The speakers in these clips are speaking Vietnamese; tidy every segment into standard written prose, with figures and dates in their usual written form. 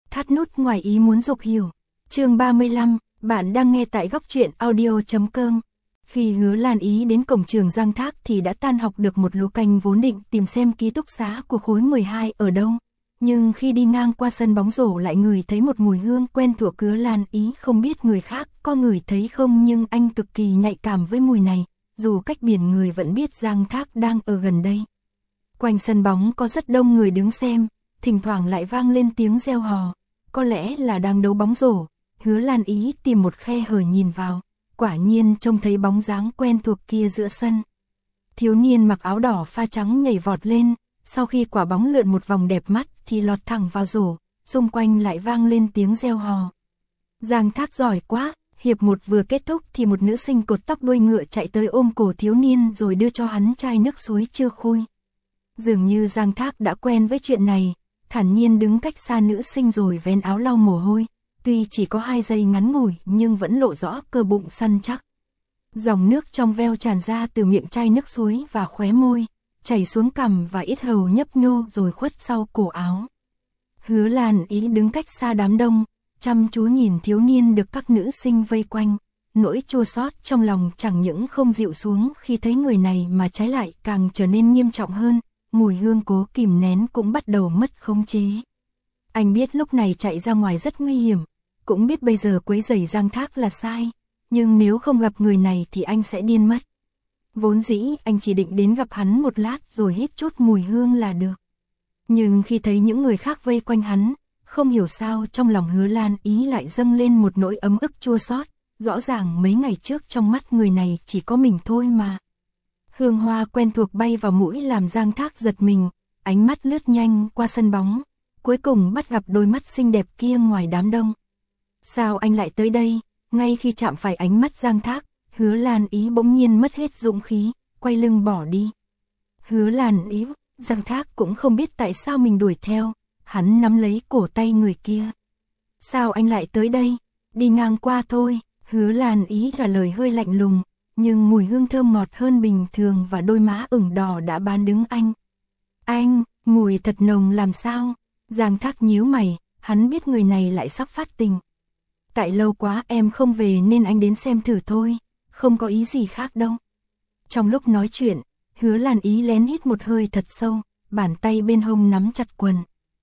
Thắt nút ngoài ý muốn dục hiểu. Chương 35, bạn đang nghe tại góc truyện audio.com. Khi Hứa Lan Ý đến cổng trường Giang Thác thì đã tan học được một lũ canh vốn định tìm xem ký túc xá của khối 12 ở đâu. Nhưng khi đi ngang qua sân bóng rổ lại ngửi thấy một mùi hương quen thuộc. Hứa Lan Ý không biết người khác có ngửi thấy không, nhưng anh cực kỳ nhạy cảm với mùi này, dù cách biển người vẫn biết Giang Thác đang ở gần đây. Quanh sân bóng có rất đông người đứng xem, thỉnh thoảng lại vang lên tiếng reo hò, có lẽ là đang đấu bóng rổ. Hứa Lan Ý tìm một khe hở nhìn vào, quả nhiên trông thấy bóng dáng quen thuộc kia giữa sân. Thiếu niên mặc áo đỏ pha trắng nhảy vọt lên, sau khi quả bóng lượn một vòng đẹp mắt thì lọt thẳng vào rổ, xung quanh lại vang lên tiếng reo hò. Giang Thác giỏi quá. Hiệp 1 vừa kết thúc thì một nữ sinh cột tóc đuôi ngựa chạy tới ôm cổ thiếu niên rồi đưa cho hắn chai nước suối chưa khui. Dường như Giang Thác đã quen với chuyện này, thản nhiên đứng cách xa nữ sinh rồi vén áo lau mồ hôi, tuy chỉ có 2 giây ngắn ngủi nhưng vẫn lộ rõ cơ bụng săn chắc. Dòng nước trong veo tràn ra từ miệng chai nước suối và khóe môi, chảy xuống cằm và yết hầu nhấp nhô rồi khuất sau cổ áo. Hứa Lan Ý đứng cách xa đám đông, chăm chú nhìn thiếu niên được các nữ sinh vây quanh, nỗi chua xót trong lòng chẳng những không dịu xuống khi thấy người này mà trái lại càng trở nên nghiêm trọng hơn, mùi hương cố kìm nén cũng bắt đầu mất khống chế. Anh biết lúc này chạy ra ngoài rất nguy hiểm, cũng biết bây giờ quấy rầy Giang Thác là sai, nhưng nếu không gặp người này thì anh sẽ điên mất. Vốn dĩ anh chỉ định đến gặp hắn một lát rồi hít chút mùi hương là được. Nhưng khi thấy những người khác vây quanh hắn, không hiểu sao trong lòng Hứa Lan Ý lại dâng lên một nỗi ấm ức chua xót. Rõ ràng mấy ngày trước trong mắt người này chỉ có mình thôi mà. Hương hoa quen thuộc bay vào mũi làm Giang Thác giật mình, ánh mắt lướt nhanh qua sân bóng, cuối cùng bắt gặp đôi mắt xinh đẹp kia ngoài đám đông. Sao anh lại tới đây? Ngay khi chạm phải ánh mắt Giang Thác, Hứa Lan Ý bỗng nhiên mất hết dũng khí, quay lưng bỏ đi. Hứa Lan Ý, Giang Thác cũng không biết tại sao mình đuổi theo, hắn nắm lấy cổ tay người kia. Sao anh lại tới đây? Đi ngang qua thôi. Hứa Lan Ý trả lời hơi lạnh lùng, nhưng mùi hương thơm ngọt hơn bình thường và đôi má ửng đỏ đã bán đứng anh. Anh, mùi thật nồng làm sao? Giang Thác nhíu mày, hắn biết người này lại sắp phát tình. Tại lâu quá em không về nên anh đến xem thử thôi, không có ý gì khác đâu. Trong lúc nói chuyện, Hứa Lan Ý lén hít một hơi thật sâu, bàn tay bên hông nắm chặt quần.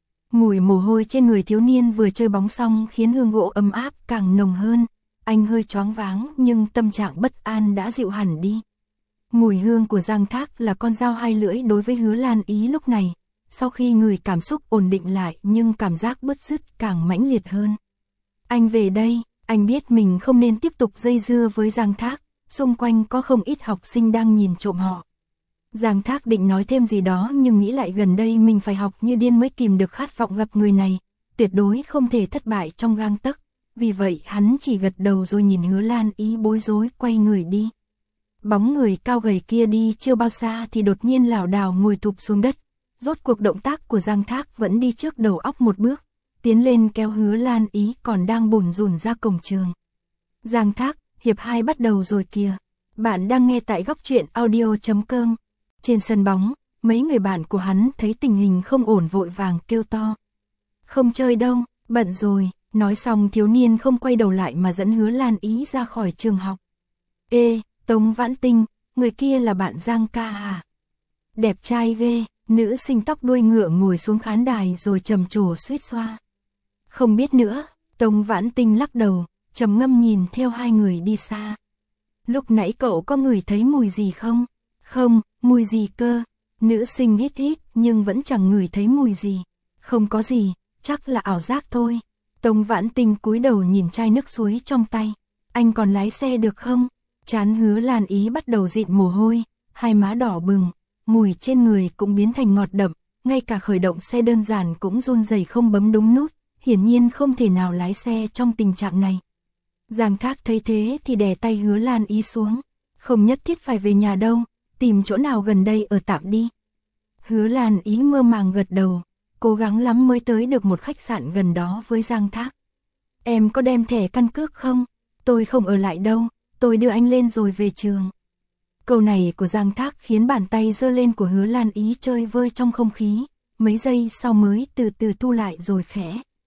Mùi mồ hôi trên người thiếu niên vừa chơi bóng xong khiến hương gỗ ấm áp càng nồng hơn. Anh hơi choáng váng nhưng tâm trạng bất an đã dịu hẳn đi. Mùi hương của Giang Thác là con dao hai lưỡi đối với Hứa Lan Ý lúc này. Sau khi người cảm xúc ổn định lại nhưng cảm giác bứt rứt càng mãnh liệt hơn. Anh về đây, anh biết mình không nên tiếp tục dây dưa với Giang Thác, xung quanh có không ít học sinh đang nhìn trộm họ. Giang Thác định nói thêm gì đó nhưng nghĩ lại gần đây mình phải học như điên mới kìm được khát vọng gặp người này, tuyệt đối không thể thất bại trong gang tấc. Vì vậy hắn chỉ gật đầu rồi nhìn Hứa Lan Ý bối rối quay người đi. Bóng người cao gầy kia đi chưa bao xa thì đột nhiên lảo đảo ngồi thụp xuống đất. Rốt cuộc động tác của Giang Thác vẫn đi trước đầu óc một bước, tiến lên kéo Hứa Lan Ý còn đang bủn rủn ra cổng trường. Giang Thác, hiệp 2 bắt đầu rồi kìa. Bạn đang nghe tại góc truyện audio.com. Trên sân bóng, mấy người bạn của hắn thấy tình hình không ổn vội vàng kêu to. Không chơi đâu, bận rồi. Nói xong thiếu niên không quay đầu lại mà dẫn Hứa Lan Ý ra khỏi trường học. Ê, Tống Vãn Tinh, người kia là bạn Giang ca à? Đẹp trai ghê, nữ sinh tóc đuôi ngựa ngồi xuống khán đài rồi trầm trồ suýt xoa. Không biết nữa, Tống Vãn Tinh lắc đầu, trầm ngâm nhìn theo hai người đi xa. Lúc nãy cậu có ngửi thấy mùi gì không? Không, mùi gì cơ? Nữ sinh hít hít nhưng vẫn chẳng ngửi thấy mùi gì. Không có gì, chắc là ảo giác thôi. Tống Vãn Tinh cúi đầu nhìn chai nước suối trong tay. Anh còn lái xe được không? Trán Hứa Lan Ý bắt đầu dịn mồ hôi, hai má đỏ bừng, mùi trên người cũng biến thành ngọt đậm, ngay cả khởi động xe đơn giản cũng run rẩy không bấm đúng nút, hiển nhiên không thể nào lái xe trong tình trạng này. Giang Thác thấy thế thì đè tay Hứa Lan Ý xuống. Không nhất thiết phải về nhà đâu, tìm chỗ nào gần đây ở tạm đi. Hứa Lan Ý mơ màng gật đầu. Cố gắng lắm mới tới được một khách sạn gần đó với Giang Thác. Em có đem thẻ căn cước không? Tôi không ở lại đâu, tôi đưa anh lên rồi về trường. Câu này của Giang Thác khiến bàn tay giơ lên của Hứa Lan Ý chơi vơi trong không khí, mấy giây sau mới từ từ thu lại rồi khẽ.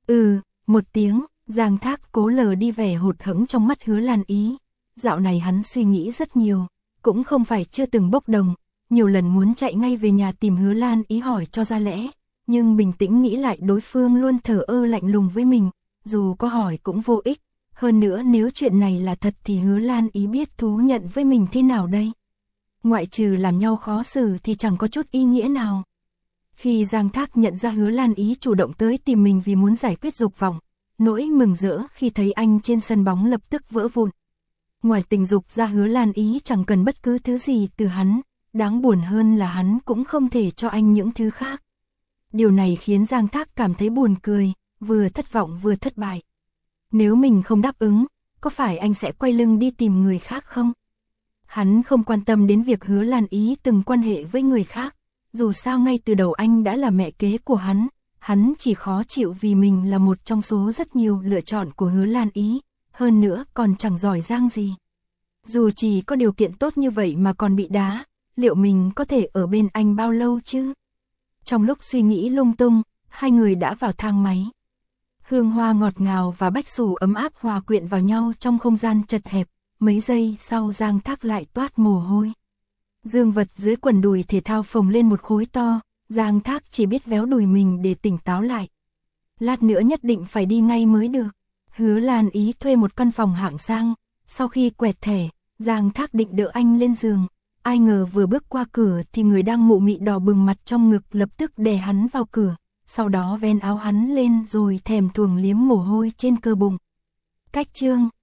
Một tiếng, Giang Thác cố lờ đi vẻ hụt hẫng trong mắt Hứa Lan Ý. Dạo này hắn suy nghĩ rất nhiều, cũng không phải chưa từng bốc đồng, nhiều lần muốn chạy ngay về nhà tìm Hứa Lan Ý hỏi cho ra lẽ, nhưng bình tĩnh nghĩ lại đối phương luôn thờ ơ lạnh lùng với mình, dù có hỏi cũng vô ích. Hơn nữa nếu chuyện này là thật thì Hứa Lan Ý biết thú nhận với mình thế nào đây? Ngoại trừ làm nhau khó xử thì chẳng có chút ý nghĩa nào. Khi Giang Thác nhận ra Hứa Lan Ý chủ động tới tìm mình vì muốn giải quyết dục vọng, nỗi mừng rỡ khi thấy anh trên sân bóng lập tức vỡ vụn. Ngoài tình dục ra Hứa Lan Ý chẳng cần bất cứ thứ gì từ hắn, đáng buồn hơn là hắn cũng không thể cho anh những thứ khác. Điều này khiến Giang Thác cảm thấy buồn cười, vừa thất vọng vừa thất bại. Nếu mình không đáp ứng, có phải anh sẽ quay lưng đi tìm người khác không? Hắn không quan tâm đến việc Hứa Lan Ý từng quan hệ với người khác, dù sao ngay từ đầu anh đã là mẹ kế của hắn chỉ khó chịu vì mình là một trong số rất nhiều lựa chọn của Hứa Lan Ý, hơn nữa còn chẳng giỏi giang gì. Dù chỉ có điều kiện tốt như vậy mà còn bị đá, liệu mình có thể ở bên anh bao lâu chứ? Trong lúc suy nghĩ lung tung, hai người đã vào thang máy. Hương hoa ngọt ngào và bách xù ấm áp hòa quyện vào nhau trong không gian chật hẹp, mấy giây sau Giang Thác lại toát mồ hôi. Dương vật dưới quần đùi thể thao phồng lên một khối to, Giang Thác chỉ biết véo đùi mình để tỉnh táo lại. Lát nữa nhất định phải đi ngay mới được. Hứa Lan Ý thuê một căn phòng hạng sang, sau khi quẹt thẻ, Giang Thác định đỡ anh lên giường. Ai ngờ vừa bước qua cửa thì người đang mụ mị đỏ bừng mặt trong ngực lập tức đè hắn vào cửa, sau đó ven áo hắn lên rồi thèm thuồng liếm mồ hôi trên cơ bụng. Cách chương